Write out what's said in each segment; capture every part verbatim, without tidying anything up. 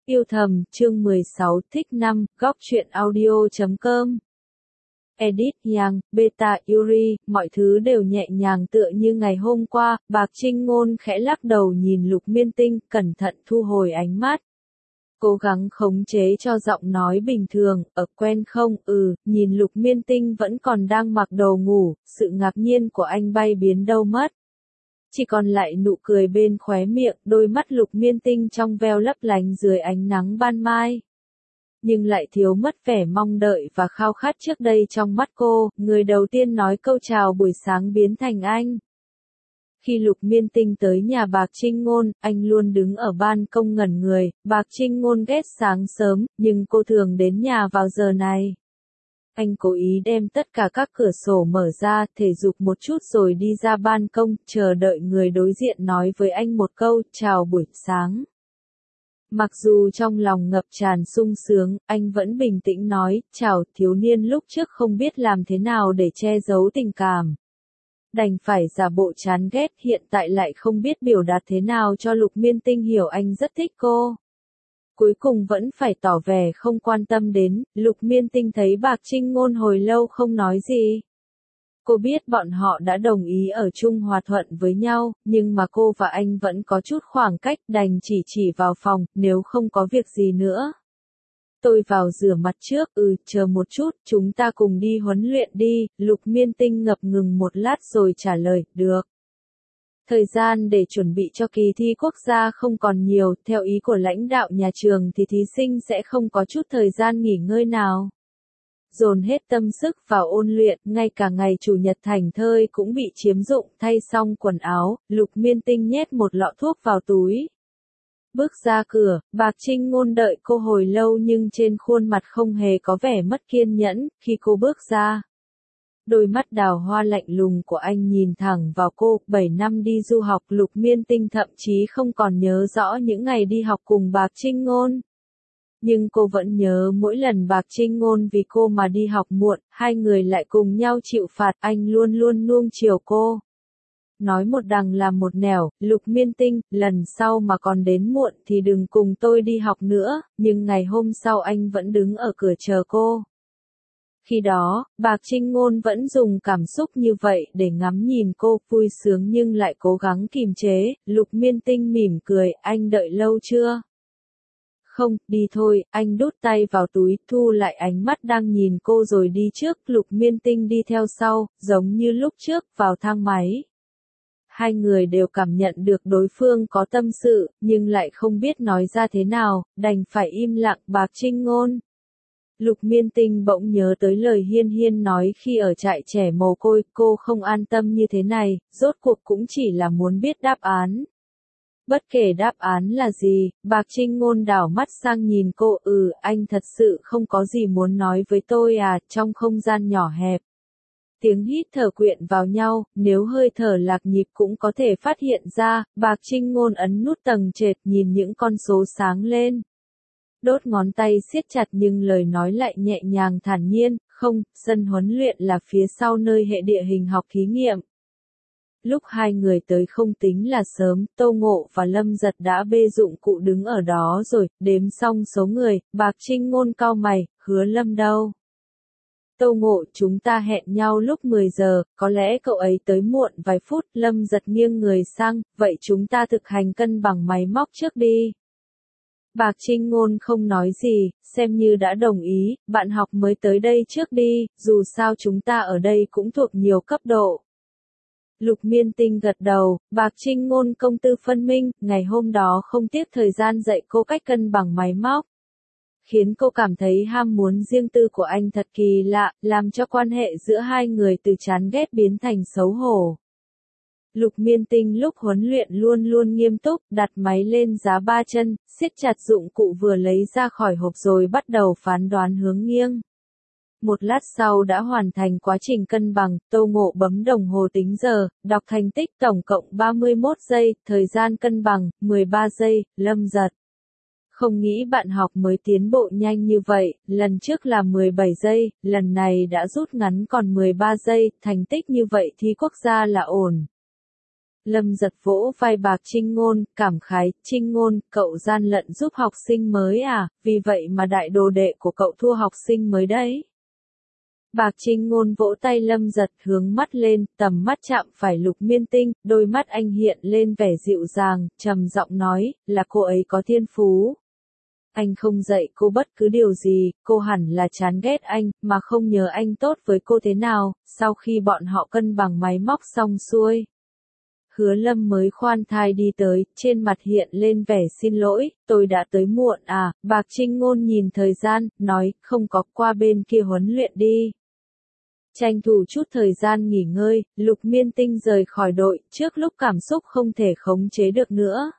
Yêu thầm, chương mười sáu, thích năm, góc truyện audio chấm com. Edit Yang, Beta Yuri, mọi thứ đều nhẹ nhàng tựa như ngày hôm qua, Bạc Trinh Ngôn khẽ lắc đầu nhìn Lục Miên Tinh, cẩn thận thu hồi ánh mắt. Cố gắng khống chế cho giọng nói bình thường, ở quen không, ừ, nhìn Lục Miên Tinh vẫn còn đang mặc đồ ngủ, sự ngạc nhiên của anh bay biến đâu mất. Chỉ còn lại nụ cười bên khóe miệng, đôi mắt Lục Miên Tinh trong veo lấp lánh dưới ánh nắng ban mai. Nhưng lại thiếu mất vẻ mong đợi và khao khát trước đây trong mắt cô, người đầu tiên nói câu chào buổi sáng biến thành anh. Khi Lục Miên Tinh tới nhà Bạc Trinh Ngôn, anh luôn đứng ở ban công ngẩn người, Bạc Trinh Ngôn ghét sáng sớm, nhưng cô thường đến nhà vào giờ này. Anh cố ý đem tất cả các cửa sổ mở ra, thể dục một chút rồi đi ra ban công, chờ đợi người đối diện nói với anh một câu, chào buổi sáng. Mặc dù trong lòng ngập tràn sung sướng, anh vẫn bình tĩnh nói, chào, thiếu niên lúc trước không biết làm thế nào để che giấu tình cảm. Đành phải giả bộ chán ghét, hiện tại lại không biết biểu đạt thế nào cho Lục Miên Tinh hiểu anh rất thích cô. Cuối cùng vẫn phải tỏ vẻ không quan tâm đến, Lục Miên Tinh thấy Bạc Trinh Ngôn hồi lâu không nói gì. Cô biết bọn họ đã đồng ý ở chung hòa thuận với nhau, nhưng mà cô và anh vẫn có chút khoảng cách, đành chỉ chỉ vào phòng, nếu không có việc gì nữa. Tôi vào rửa mặt trước, ừ, chờ một chút, chúng ta cùng đi huấn luyện đi, Lục Miên Tinh ngập ngừng một lát rồi trả lời, được. Thời gian để chuẩn bị cho kỳ thi quốc gia không còn nhiều, theo ý của lãnh đạo nhà trường thì thí sinh sẽ không có chút thời gian nghỉ ngơi nào. Dồn hết tâm sức vào ôn luyện, ngay cả ngày chủ nhật thảnh thơi cũng bị chiếm dụng, thay xong quần áo, Lục Miên Tinh nhét một lọ thuốc vào túi. Bước ra cửa, Bạc Trinh Ngôn đợi cô hồi lâu nhưng trên khuôn mặt không hề có vẻ mất kiên nhẫn, khi cô bước ra. Đôi mắt đào hoa lạnh lùng của anh nhìn thẳng vào cô, bảy năm đi du học Lục Miên Tinh thậm chí không còn nhớ rõ những ngày đi học cùng Bạc Trinh Ngôn. Nhưng cô vẫn nhớ mỗi lần Bạc Trinh Ngôn vì cô mà đi học muộn, hai người lại cùng nhau chịu phạt, anh luôn luôn nuông chiều cô. Nói một đằng làm một nẻo, Lục Miên Tinh, lần sau mà còn đến muộn thì đừng cùng tôi đi học nữa, nhưng ngày hôm sau anh vẫn đứng ở cửa chờ cô. Khi đó, Bạc Trinh Ngôn vẫn dùng cảm xúc như vậy để ngắm nhìn cô, vui sướng nhưng lại cố gắng kìm chế, Lục Miên Tinh mỉm cười, anh đợi lâu chưa? Không, đi thôi, anh đút tay vào túi, thu lại ánh mắt đang nhìn cô rồi đi trước, Lục Miên Tinh đi theo sau, giống như lúc trước, vào thang máy. Hai người đều cảm nhận được đối phương có tâm sự, nhưng lại không biết nói ra thế nào, đành phải im lặng. Bạc Trinh Ngôn. Lục Miên Tinh bỗng nhớ tới lời Hiên Hiên nói khi ở trại trẻ mồ côi, cô không an tâm như thế này, rốt cuộc cũng chỉ là muốn biết đáp án. Bất kể đáp án là gì, Bạc Trinh Ngôn đảo mắt sang nhìn cô, ừ, anh thật sự không có gì muốn nói với tôi à, trong không gian nhỏ hẹp. Tiếng hít thở quyện vào nhau, nếu hơi thở lạc nhịp cũng có thể phát hiện ra, Bạc Trinh Ngôn ấn nút tầng trệt nhìn những con số sáng lên. Đốt ngón tay siết chặt nhưng lời nói lại nhẹ nhàng thản nhiên, không, sân huấn luyện là phía sau nơi hệ địa hình học thí nghiệm. Lúc hai người tới không tính là sớm, Tô Ngộ và Lâm Giật đã bê dụng cụ đứng ở đó rồi, đếm xong số người, Bạc Trinh Ngôn cau mày, Hứa Lâm đâu? Tô Ngộ, chúng ta hẹn nhau lúc mười giờ, có lẽ cậu ấy tới muộn vài phút, Lâm Giật nghiêng người sang, vậy chúng ta thực hành cân bằng máy móc trước đi. Bạc Trinh Ngôn không nói gì, xem như đã đồng ý, bạn học mới tới đây trước đi, dù sao chúng ta ở đây cũng thuộc nhiều cấp độ. Lục Miên Tinh gật đầu, Bạc Trinh Ngôn công tư phân minh, ngày hôm đó không tiếc thời gian dạy cô cách cân bằng máy móc. Khiến cô cảm thấy ham muốn riêng tư của anh thật kỳ lạ, làm cho quan hệ giữa hai người từ chán ghét biến thành xấu hổ. Lục Miên Tinh lúc huấn luyện luôn luôn nghiêm túc, đặt máy lên giá ba chân, siết chặt dụng cụ vừa lấy ra khỏi hộp rồi bắt đầu phán đoán hướng nghiêng. Một lát sau đã hoàn thành quá trình cân bằng, Tô Ngộ bấm đồng hồ tính giờ, đọc thành tích tổng cộng ba mươi mốt giây, thời gian cân bằng, mười ba giây, Lâm Giật. Không nghĩ bạn học mới tiến bộ nhanh như vậy, lần trước là mười bảy giây, lần này đã rút ngắn còn mười ba giây, thành tích như vậy thi quốc gia là ổn. Lâm Giật vỗ vai Bạc Trinh Ngôn, cảm khái, Trinh Ngôn, cậu gian lận giúp học sinh mới à, vì vậy mà đại đồ đệ của cậu thua học sinh mới đấy. Bạc Trinh Ngôn vỗ tay Lâm Giật hướng mắt lên, tầm mắt chạm phải Lục Miên Tinh, đôi mắt anh hiện lên vẻ dịu dàng, trầm giọng nói, là cô ấy có thiên phú. Anh không dạy cô bất cứ điều gì, cô hẳn là chán ghét anh, mà không nhớ anh tốt với cô thế nào, sau khi bọn họ cân bằng máy móc xong xuôi. Hứa Lâm mới khoan thai đi tới, trên mặt hiện lên vẻ xin lỗi, tôi đã tới muộn à, Bạc Trinh Ngôn nhìn thời gian, nói, không có, qua bên kia huấn luyện đi. Tranh thủ chút thời gian nghỉ ngơi, Lục Miên Tinh rời khỏi đội, trước lúc cảm xúc không thể khống chế được nữa.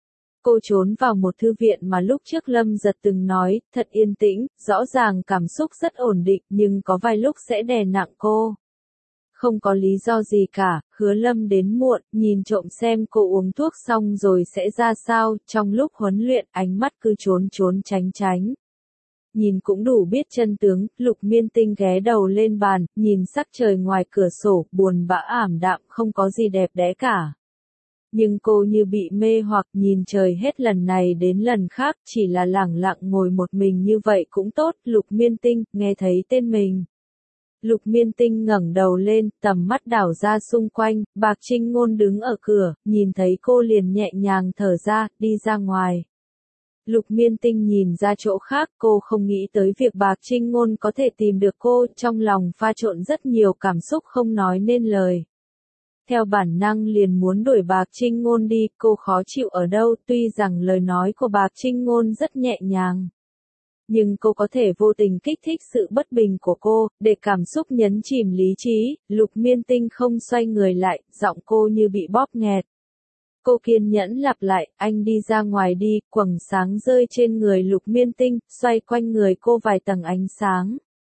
Cô trốn vào một thư viện mà lúc trước Lâm Giật từng nói, thật yên tĩnh, rõ ràng cảm xúc rất ổn định, nhưng có vài lúc sẽ đè nặng cô. Không có lý do gì cả, Hứa Lâm đến muộn, nhìn trộm xem cô uống thuốc xong rồi sẽ ra sao, trong lúc huấn luyện, ánh mắt cứ trốn trốn tránh tránh. Nhìn cũng đủ biết chân tướng, Lục Miên Tinh ghé đầu lên bàn, nhìn sắc trời ngoài cửa sổ, buồn bã ảm đạm, không có gì đẹp đẽ cả. Nhưng cô như bị mê hoặc nhìn trời hết lần này đến lần khác, chỉ là lẳng lặng ngồi một mình như vậy cũng tốt, Lục Miên Tinh, nghe thấy tên mình. Lục Miên Tinh ngẩng đầu lên, tầm mắt đảo ra xung quanh, Bạc Trinh Ngôn đứng ở cửa, nhìn thấy cô liền nhẹ nhàng thở ra, đi ra ngoài. Lục Miên Tinh nhìn ra chỗ khác, cô không nghĩ tới việc Bạc Trinh Ngôn có thể tìm được cô, trong lòng pha trộn rất nhiều cảm xúc không nói nên lời. Theo bản năng liền muốn đuổi Bạc Trinh Ngôn đi, cô khó chịu ở đâu, tuy rằng lời nói của Bạc Trinh Ngôn rất nhẹ nhàng. Nhưng cô có thể vô tình kích thích sự bất bình của cô, để cảm xúc nhấn chìm lý trí, Lục Miên Tinh không xoay người lại, giọng cô như bị bóp nghẹt. Cô kiên nhẫn lặp lại, anh đi ra ngoài đi, quầng sáng rơi trên người Lục Miên Tinh, xoay quanh người cô vài tầng ánh sáng.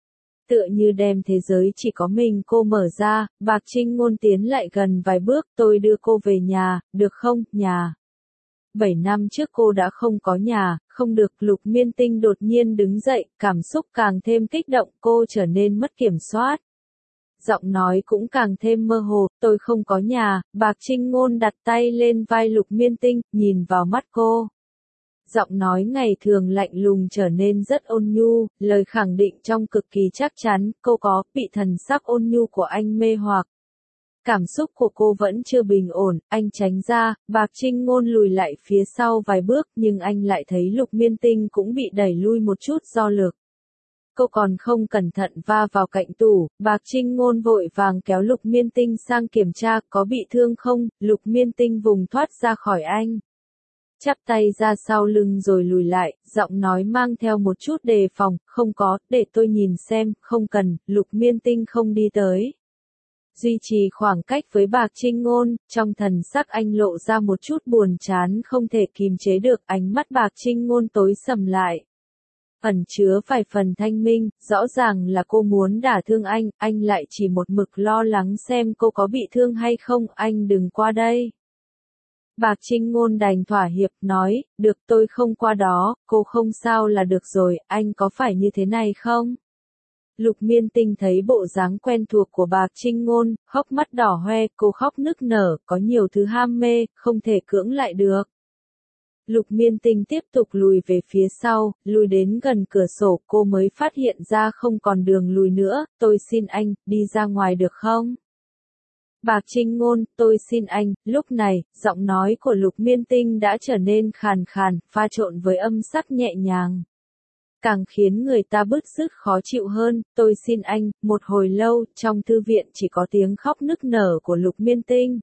Tựa như đem thế giới chỉ có mình cô mở ra, Bạc Trinh Ngôn tiến lại gần vài bước, tôi đưa cô về nhà, được không, nhà. Bảy năm trước cô đã không có nhà, không được, Lục Miên Tinh đột nhiên đứng dậy, cảm xúc càng thêm kích động, cô trở nên mất kiểm soát. Giọng nói cũng càng thêm mơ hồ, tôi không có nhà, Bạc Trinh Ngôn đặt tay lên vai Lục Miên Tinh, nhìn vào mắt cô. Giọng nói ngày thường lạnh lùng trở nên rất ôn nhu, lời khẳng định trong cực kỳ chắc chắn, cô có bị thần sắc ôn nhu của anh mê hoặc. Cảm xúc của cô vẫn chưa bình ổn, anh tránh ra, Bạc Trinh Ngôn lùi lại phía sau vài bước, nhưng anh lại thấy Lục Miên Tinh cũng bị đẩy lui một chút do lực. Cô còn không cẩn thận va vào cạnh tủ, Bạc Trinh Ngôn vội vàng kéo Lục Miên Tinh sang kiểm tra, có bị thương không, Lục Miên Tinh vùng thoát ra khỏi anh. Chắp tay ra sau lưng rồi lùi lại, giọng nói mang theo một chút đề phòng, không có, để tôi nhìn xem, không cần, Lục Miên Tinh không đi tới. Duy trì khoảng cách với Bạc Trinh Ngôn, trong thần sắc anh lộ ra một chút buồn chán không thể kìm chế được, ánh mắt Bạc Trinh Ngôn tối sầm lại. Ẩn chứa vài phần thanh minh, rõ ràng là cô muốn đả thương anh, anh lại chỉ một mực lo lắng xem cô có bị thương hay không, anh đừng qua đây. Bạc Trinh Ngôn đành thỏa hiệp nói, được tôi không qua đó, cô không sao là được rồi, anh có phải như thế này không? Lục Miên Tinh thấy bộ dáng quen thuộc của Bạc Trinh Ngôn, hốc mắt đỏ hoe, cô khóc nức nở, có nhiều thứ ham mê, không thể cưỡng lại được. Lục Miên Tinh tiếp tục lùi về phía sau, lùi đến gần cửa sổ, cô mới phát hiện ra không còn đường lùi nữa, tôi xin anh, đi ra ngoài được không? Bạc Trinh Ngôn, tôi xin anh, lúc này, giọng nói của Lục Miên Tinh đã trở nên khàn khàn, pha trộn với âm sắc nhẹ nhàng. Càng khiến người ta bứt rứt khó chịu hơn, tôi xin anh, một hồi lâu, trong thư viện chỉ có tiếng khóc nức nở của Lục Miên Tinh.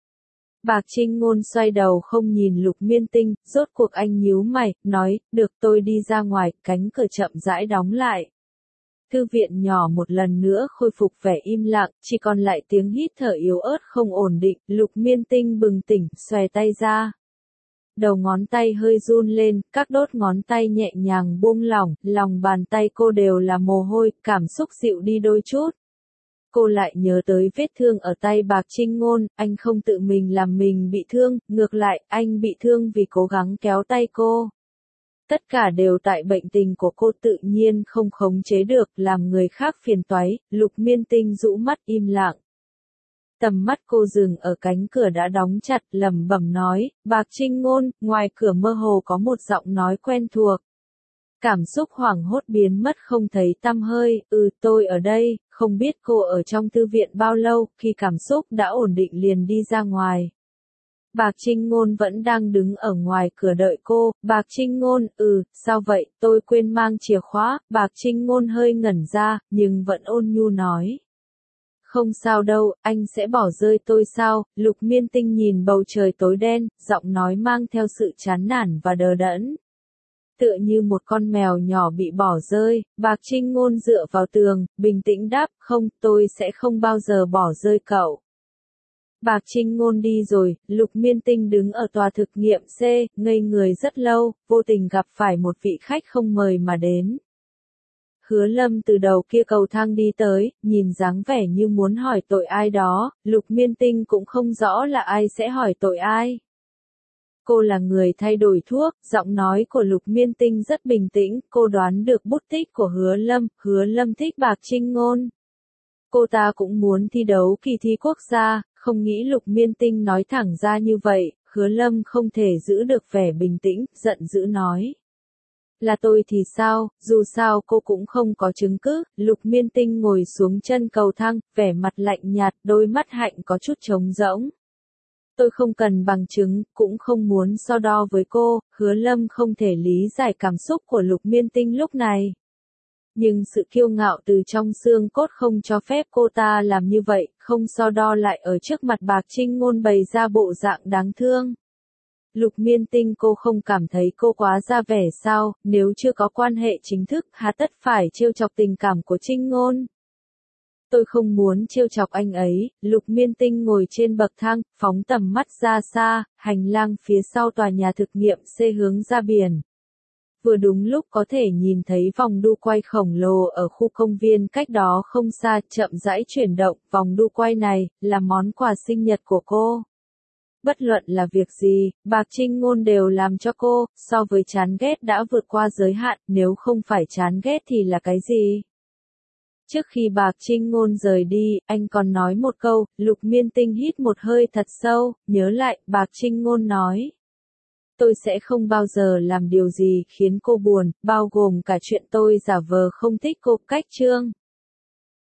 Bạc Trinh Ngôn xoay đầu không nhìn Lục Miên Tinh, rốt cuộc anh nhíu mày, nói, được tôi đi ra ngoài, cánh cửa chậm rãi đóng lại. Thư viện nhỏ một lần nữa khôi phục vẻ im lặng, chỉ còn lại tiếng hít thở yếu ớt không ổn định, Lục Miên Tinh bừng tỉnh, xòe tay ra. Đầu ngón tay hơi run lên, các đốt ngón tay nhẹ nhàng buông lỏng, lòng bàn tay cô đều là mồ hôi, cảm xúc dịu đi đôi chút. Cô lại nhớ tới vết thương ở tay Bạc Trinh Ngôn, anh không tự mình làm mình bị thương, ngược lại, anh bị thương vì cố gắng kéo tay cô. Tất cả đều tại bệnh tình của cô tự nhiên không khống chế được, làm người khác phiền toái, Lục Miên Tinh rũ mắt im lặng. tầm mắt cô dừng ở cánh cửa đã đóng chặt, lẩm bẩm nói, Bạc Trinh Ngôn, ngoài cửa mơ hồ có một giọng nói quen thuộc. Cảm xúc hoảng hốt biến mất không thấy tăm hơi, ừ tôi ở đây, không biết cô ở trong thư viện bao lâu, khi cảm xúc đã ổn định liền đi ra ngoài. Bạc Trinh Ngôn vẫn đang đứng ở ngoài cửa đợi cô, Bạc Trinh Ngôn, ừ, sao vậy, tôi quên mang chìa khóa, Bạc Trinh Ngôn hơi ngẩn ra, nhưng vẫn ôn nhu nói. Không sao đâu, anh sẽ bỏ rơi tôi sao, Lục Miên Tinh nhìn bầu trời tối đen, giọng nói mang theo sự chán nản và đờ đẫn. Tựa như một con mèo nhỏ bị bỏ rơi, Bạc Trinh Ngôn dựa vào tường, bình tĩnh đáp, không, tôi sẽ không bao giờ bỏ rơi cậu. Bạc Trinh Ngôn đi rồi, Lục Miên Tinh đứng ở tòa thực nghiệm C, ngây người rất lâu, vô tình gặp phải một vị khách không mời mà đến. Hứa Lâm từ đầu kia cầu thang đi tới, nhìn dáng vẻ như muốn hỏi tội ai đó, Lục Miên Tinh cũng không rõ là ai sẽ hỏi tội ai. Cô là người thay đổi thuốc, giọng nói của Lục Miên Tinh rất bình tĩnh, cô đoán được bút tích của Hứa Lâm, Hứa Lâm thích Bạc Trinh Ngôn. Cô ta cũng muốn thi đấu kỳ thi quốc gia, không nghĩ Lục Miên Tinh nói thẳng ra như vậy, Hứa Lâm không thể giữ được vẻ bình tĩnh, giận dữ nói. Là tôi thì sao, dù sao cô cũng không có chứng cứ, Lục Miên Tinh ngồi xuống chân cầu thang, vẻ mặt lạnh nhạt, đôi mắt hạnh có chút trống rỗng. Tôi không cần bằng chứng, cũng không muốn so đo với cô, Hứa Lâm không thể lý giải cảm xúc của Lục Miên Tinh lúc này. Nhưng sự kiêu ngạo từ trong xương cốt không cho phép cô ta làm như vậy, không so đo lại ở trước mặt Bạc Trinh Ngôn bày ra bộ dạng đáng thương. Lục Miên Tinh cô không cảm thấy cô quá ra vẻ sao, nếu chưa có quan hệ chính thức, hà tất phải trêu chọc tình cảm của Trinh Ngôn. Tôi không muốn trêu chọc anh ấy, Lục Miên Tinh ngồi trên bậc thang, phóng tầm mắt ra xa, hành lang phía sau tòa nhà thực nghiệm C hướng ra biển. Vừa đúng lúc có thể nhìn thấy vòng đu quay khổng lồ ở khu công viên cách đó không xa, chậm rãi chuyển động, vòng đu quay này, là món quà sinh nhật của cô. Bất luận là việc gì, Bạc Trinh Ngôn đều làm cho cô, so với chán ghét đã vượt qua giới hạn, nếu không phải chán ghét thì là cái gì? Trước khi Bạc Trinh Ngôn rời đi, anh còn nói một câu, Lục Miên Tinh hít một hơi thật sâu, nhớ lại, Bạc Trinh Ngôn nói. Tôi sẽ không bao giờ làm điều gì khiến cô buồn, bao gồm cả chuyện tôi giả vờ không thích cô, cách chương.